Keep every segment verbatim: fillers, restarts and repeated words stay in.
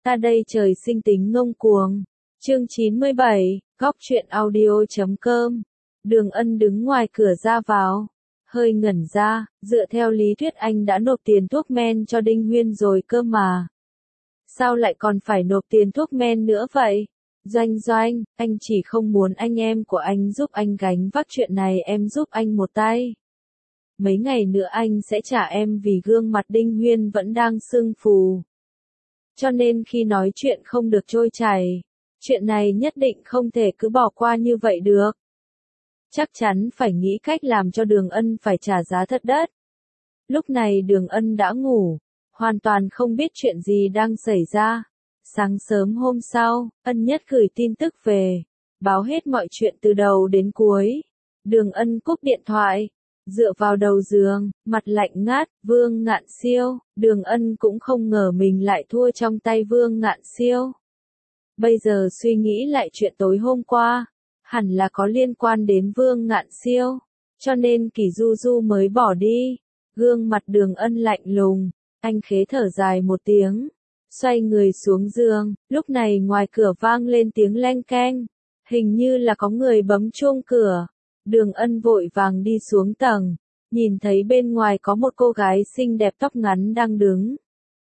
Ta đây trời sinh tính ngông cuồng. Chương chín mươi bảy, góc truyện audio.com. Đường Ân đứng ngoài cửa ra vào, hơi ngẩn ra, dựa theo lý thuyết anh đã nộp tiền thuốc men cho Đinh Huyên rồi cơ mà. Sao lại còn phải nộp tiền thuốc men nữa vậy? Doanh Doanh, anh chỉ không muốn anh em của anh giúp anh gánh vác chuyện này, em giúp anh một tay. Mấy ngày nữa anh sẽ trả em vì gương mặt Đinh Huyên vẫn đang sưng phù. Cho nên khi nói chuyện không được trôi chảy. Chuyện này nhất định không thể cứ bỏ qua như vậy được. Chắc chắn phải nghĩ cách làm cho Đường Ân phải trả giá thật đắt. Lúc này Đường Ân đã ngủ, hoàn toàn không biết chuyện gì đang xảy ra. Sáng sớm hôm sau, Ân Nhất gửi tin tức về, báo hết mọi chuyện từ đầu đến cuối. Đường Ân cúp điện thoại, dựa vào đầu giường, mặt lạnh ngắt, Vương Ngạn Siêu. Đường Ân cũng không ngờ mình lại thua trong tay Vương Ngạn Siêu. Bây giờ suy nghĩ lại chuyện tối hôm qua, hẳn là có liên quan đến Vương Ngạn Siêu, cho nên Kỳ Du Du mới bỏ đi. Gương mặt Đường Ân lạnh lùng, anh khế thở dài một tiếng, xoay người xuống giường. Lúc này ngoài cửa vang lên tiếng leng keng, hình như là có người bấm chuông cửa. Đường Ân vội vàng đi xuống tầng, nhìn thấy bên ngoài có một cô gái xinh đẹp tóc ngắn đang đứng.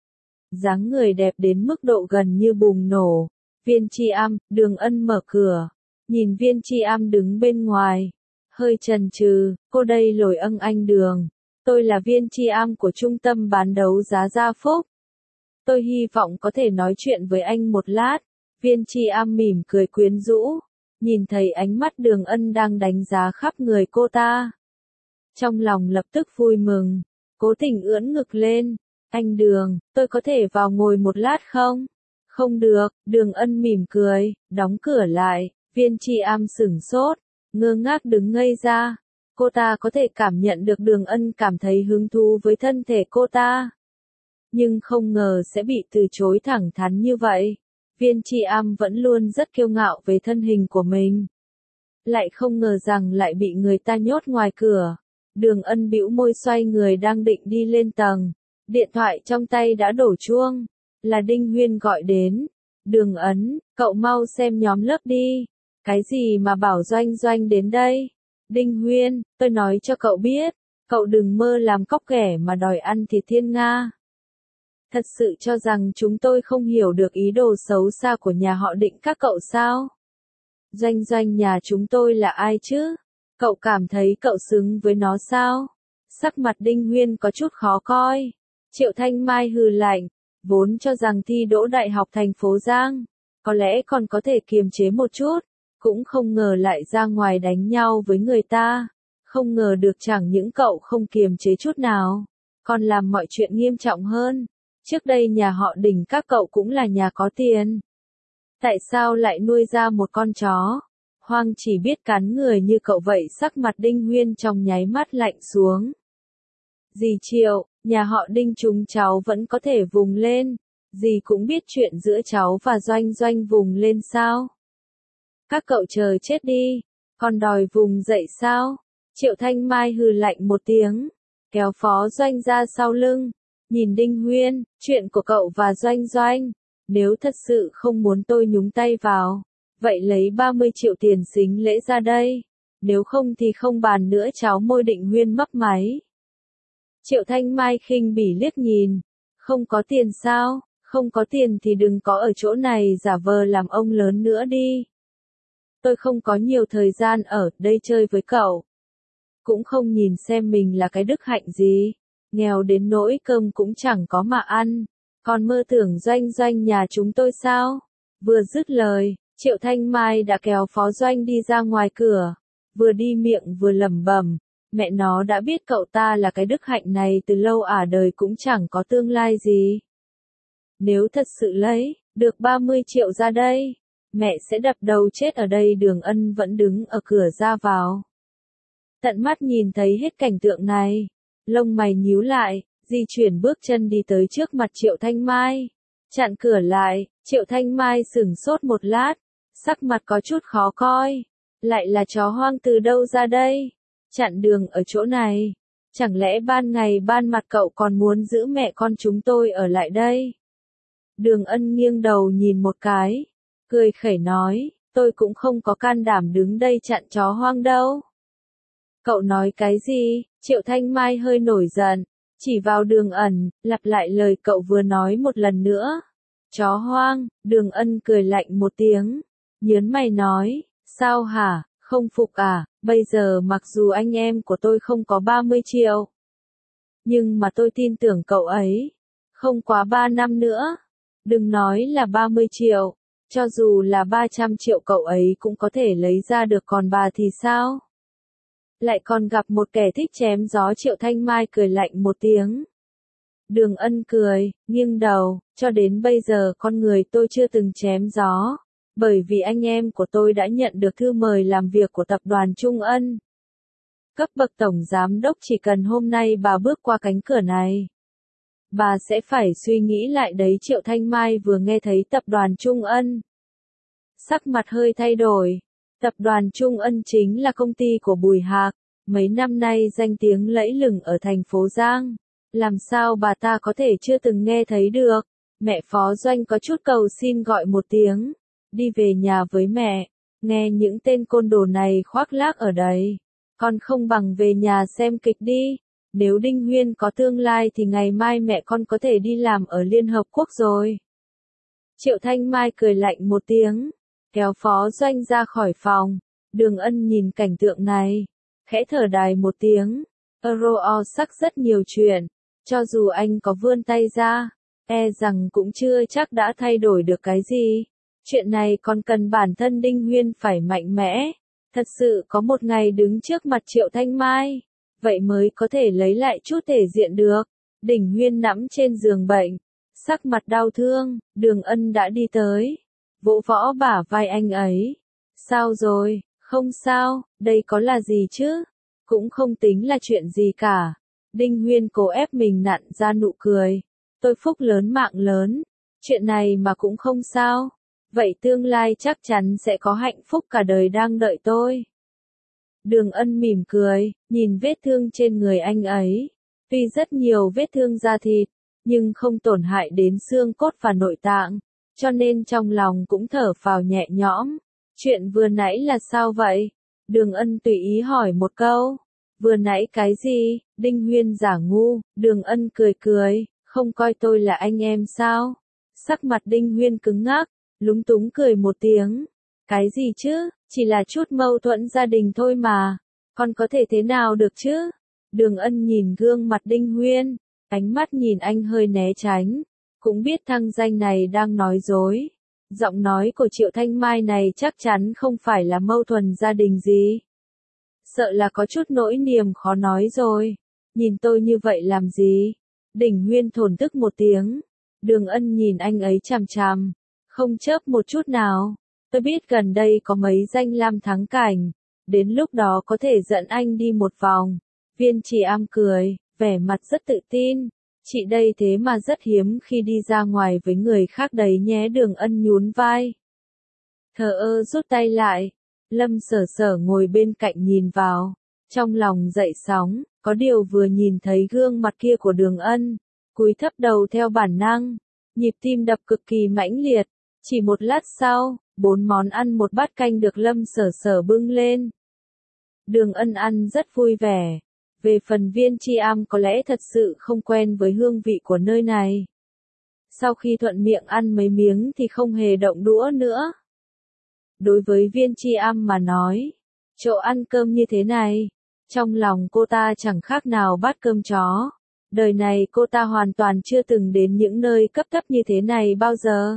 Dáng người đẹp đến mức độ gần như bùng nổ. Viên Chi Am. Đường Ân mở cửa, nhìn Viên Chi Am đứng bên ngoài, hơi chần chừ. Cô đây lồi âng anh Đường, tôi là Viên Chi Am của trung tâm bán đấu giá Gia Phúc. Tôi hy vọng có thể nói chuyện với anh một lát. Viên Chi Am mỉm cười quyến rũ, nhìn thấy ánh mắt Đường Ân đang đánh giá khắp người cô ta. Trong lòng lập tức vui mừng, cố tình ưỡn ngực lên. Anh Đường, tôi có thể vào ngồi một lát không? Không được. Đường Ân mỉm cười, đóng cửa lại. Viên Chi Am sửng sốt, ngơ ngác đứng ngây ra. Cô ta có thể cảm nhận được Đường Ân cảm thấy hứng thú với thân thể cô ta, nhưng không ngờ sẽ bị từ chối thẳng thắn như vậy. Viên Chi Am vẫn luôn rất kiêu ngạo về thân hình của mình, lại không ngờ rằng lại bị người ta nhốt ngoài cửa. Đường Ân bĩu môi xoay người đang định đi lên tầng, điện thoại trong tay đã đổ chuông, là Đinh Huyên gọi đến. Đường Ấn, cậu mau xem nhóm lớp đi. Cái gì mà bảo Doanh Doanh đến đây? Đinh Huyên, tôi nói cho cậu biết, cậu đừng mơ làm cóc ghẻ mà đòi ăn thịt thiên nga. Thật sự cho rằng chúng tôi không hiểu được ý đồ xấu xa của nhà họ Định các cậu sao? Doanh Doanh nhà chúng tôi là ai chứ? Cậu cảm thấy cậu xứng với nó sao? Sắc mặt Đinh Huyên có chút khó coi. Triệu Thanh Mai hừ lạnh, vốn cho rằng thi đỗ đại học thành phố Giang, có lẽ còn có thể kiềm chế một chút, cũng không ngờ lại ra ngoài đánh nhau với người ta. Không ngờ được chẳng những cậu không kiềm chế chút nào, còn làm mọi chuyện nghiêm trọng hơn. Trước đây nhà họ Đình các cậu cũng là nhà có tiền. Tại sao lại nuôi ra một con chó hoang chỉ biết cắn người như cậu vậy? Sắc mặt Đinh Huyên trong nháy mắt lạnh xuống. Dì Triệu, nhà họ Đinh chúng cháu vẫn có thể vùng lên. Dì cũng biết chuyện giữa cháu và Doanh Doanh vùng lên sao? Các cậu chờ chết đi, còn đòi vùng dậy sao? Triệu Thanh Mai hừ lạnh một tiếng, kéo Phó Doanh ra sau lưng, nhìn Đinh Huyên, chuyện của cậu và Doanh Doanh, nếu thật sự không muốn tôi nhúng tay vào, vậy lấy ba mươi triệu tiền sính lễ ra đây, nếu không thì không bàn nữa. Cháu môi Định Huyên mấp máy. Triệu Thanh Mai khinh bỉ liếc nhìn, không có tiền sao? Không có tiền thì đừng có ở chỗ này giả vờ làm ông lớn nữa đi. Tôi không có nhiều thời gian ở đây chơi với cậu. Cũng không nhìn xem mình là cái đức hạnh gì, nghèo đến nỗi cơm cũng chẳng có mà ăn, còn mơ tưởng Doanh Doanh nhà chúng tôi sao? Vừa dứt lời, Triệu Thanh Mai đã kéo Phó Doanh đi ra ngoài cửa, vừa đi miệng vừa lẩm bẩm, mẹ nó đã biết cậu ta là cái đức hạnh này từ lâu à, đời cũng chẳng có tương lai gì. Nếu thật sự lấy được ba mươi triệu ra đây, mẹ sẽ đập đầu chết ở đây. Đường Ân vẫn đứng ở cửa ra vào, tận mắt nhìn thấy hết cảnh tượng này, lông mày nhíu lại, di chuyển bước chân đi tới trước mặt Triệu Thanh Mai, chặn cửa lại. Triệu Thanh Mai sửng sốt một lát, sắc mặt có chút khó coi, lại là chó hoang từ đâu ra đây? Chặn đường ở chỗ này, chẳng lẽ ban ngày ban mặt cậu còn muốn giữ mẹ con chúng tôi ở lại đây? Đường Ân nghiêng đầu nhìn một cái, cười khẩy nói, tôi cũng không có can đảm đứng đây chặn chó hoang đâu. Cậu nói cái gì? Triệu Thanh Mai hơi nổi giận, chỉ vào Đường Ẩn, lặp lại lời cậu vừa nói một lần nữa. Chó hoang, Đường Ân cười lạnh một tiếng, nhớn mày nói, sao hả, không phục à, bây giờ mặc dù anh em của tôi không có ba mươi triệu. Nhưng mà tôi tin tưởng cậu ấy, không quá ba năm nữa, đừng nói là ba mươi triệu, cho dù là ba trăm triệu cậu ấy cũng có thể lấy ra được, còn bà thì sao? Lại còn gặp một kẻ thích chém gió. Triệu Thanh Mai cười lạnh một tiếng. Đường Ân cười, nghiêng đầu, cho đến bây giờ con người tôi chưa từng chém gió, bởi vì anh em của tôi đã nhận được thư mời làm việc của tập đoàn Trung Ân. Cấp bậc tổng giám đốc, chỉ cần hôm nay bà bước qua cánh cửa này, bà sẽ phải suy nghĩ lại đấy. Triệu Thanh Mai vừa nghe thấy tập đoàn Trung Ân, sắc mặt hơi thay đổi. Tập đoàn Trung Ân chính là công ty của Bùi Hạc, mấy năm nay danh tiếng lẫy lừng ở thành phố Giang. Làm sao bà ta có thể chưa từng nghe thấy được? Mẹ Phó Doanh có chút cầu xin gọi một tiếng, đi về nhà với mẹ, nghe những tên côn đồ này khoác lác ở đây, con không bằng về nhà xem kịch đi. Nếu Đinh Huyên có tương lai thì ngày mai mẹ con có thể đi làm ở Liên Hợp Quốc rồi. Triệu Thanh Mai cười lạnh một tiếng, kéo Phó Doanh ra khỏi phòng. Đường Ân nhìn cảnh tượng này, khẽ thở dài một tiếng. Euro sắc rất nhiều chuyện, cho dù anh có vươn tay ra, e rằng cũng chưa chắc đã thay đổi được cái gì. Chuyện này còn cần bản thân Đinh Huyên phải mạnh mẽ, thật sự có một ngày đứng trước mặt Triệu Thanh Mai, vậy mới có thể lấy lại chút thể diện được. Đinh Huyên nằm trên giường bệnh, sắc mặt đau thương. Đường Ân đã đi tới, vỗ võ bả vai anh ấy. Sao rồi? Không sao, đây có là gì chứ? Cũng không tính là chuyện gì cả. Đinh Huyên cố ép mình nặn ra nụ cười. Tôi phúc lớn mạng lớn, chuyện này mà cũng không sao. Vậy tương lai chắc chắn sẽ có hạnh phúc cả đời đang đợi tôi. Đường Ân mỉm cười, nhìn vết thương trên người anh ấy. Tuy rất nhiều vết thương da thịt, nhưng không tổn hại đến xương cốt và nội tạng, cho nên trong lòng cũng thở phào nhẹ nhõm. Chuyện vừa nãy là sao vậy? Đường Ân tùy ý hỏi một câu. Vừa nãy cái gì? Đinh Huyên giả ngu. Đường Ân cười cười, không coi tôi là anh em sao? Sắc mặt Đinh Huyên cứng ngắc, lúng túng cười một tiếng. Cái gì chứ? Chỉ là chút mâu thuẫn gia đình thôi mà, con có thể thế nào được chứ? Đường Ân nhìn gương mặt Đinh Huyên, ánh mắt nhìn anh hơi né tránh, cũng biết thằng danh này đang nói dối. Giọng nói của Triệu Thanh Mai này chắc chắn không phải là mâu thuẫn gia đình gì. Sợ là có chút nỗi niềm khó nói rồi. Nhìn tôi như vậy làm gì? Đinh Huyên thổn thức một tiếng. Đường Ân nhìn anh ấy chằm chằm, không chớp một chút nào. Tôi biết gần đây có mấy danh lam thắng cảnh, đến lúc đó có thể dẫn anh đi một vòng. Viên Trì Am cười, vẻ mặt rất tự tin. Chị đây thế mà rất hiếm khi đi ra ngoài với người khác đấy nhé. Đường Ân nhún vai, thờ ơ rút tay lại. Lâm Sở Sở ngồi bên cạnh nhìn vào, trong lòng dậy sóng, có điều vừa nhìn thấy gương mặt kia của Đường Ân, cúi thấp đầu theo bản năng, nhịp tim đập cực kỳ mãnh liệt. Chỉ một lát sau, bốn món ăn một bát canh được Lâm Sở Sở bưng lên. Đường Ân ăn rất vui vẻ. Về phần Viên Chi Am có lẽ thật sự không quen với hương vị của nơi này. Sau khi thuận miệng ăn mấy miếng thì không hề động đũa nữa. Đối với Viên Chi Am mà nói, chỗ ăn cơm như thế này, trong lòng cô ta chẳng khác nào bát cơm chó. Đời này cô ta hoàn toàn chưa từng đến những nơi cấp thấp như thế này bao giờ.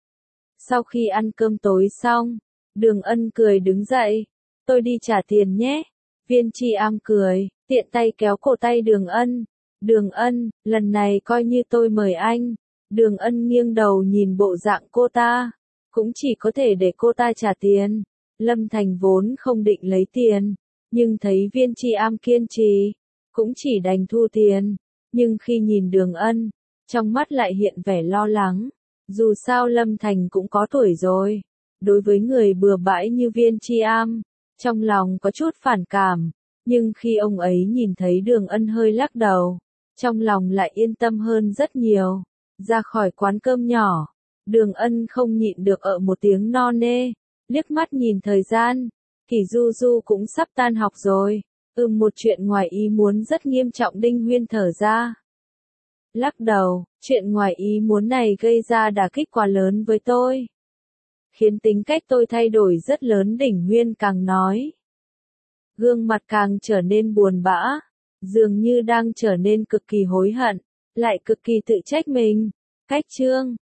Sau khi ăn cơm tối xong, Đường Ân cười đứng dậy. Tôi đi trả tiền nhé. Viên Chi Am cười, tiện tay kéo cổ tay Đường Ân. Đường Ân, lần này coi như tôi mời anh. Đường Ân nghiêng đầu nhìn bộ dạng cô ta, cũng chỉ có thể để cô ta trả tiền. Lâm Thành vốn không định lấy tiền, nhưng thấy Viên Chi Am kiên trì, cũng chỉ đành thu tiền. Nhưng khi nhìn Đường Ân, trong mắt lại hiện vẻ lo lắng. Dù sao Lâm Thành cũng có tuổi rồi. Đối với người bừa bãi như Viên Chi Am, trong lòng có chút phản cảm. Nhưng khi ông ấy nhìn thấy Đường Ân hơi lắc đầu, trong lòng lại yên tâm hơn rất nhiều. Ra khỏi quán cơm nhỏ, Đường Ân không nhịn được ở một tiếng no nê, liếc mắt nhìn thời gian, Kỷ Du Du cũng sắp tan học rồi. Ừm một chuyện ngoài ý muốn rất nghiêm trọng. Đinh Huyên thở ra. Lắc đầu, chuyện ngoài ý muốn này gây ra đả kích quá lớn với tôi. Khiến tính cách tôi thay đổi rất lớn. Đinh Huyên càng nói. Gương mặt càng trở nên buồn bã, dường như đang trở nên cực kỳ hối hận, lại cực kỳ tự trách mình. Cách chương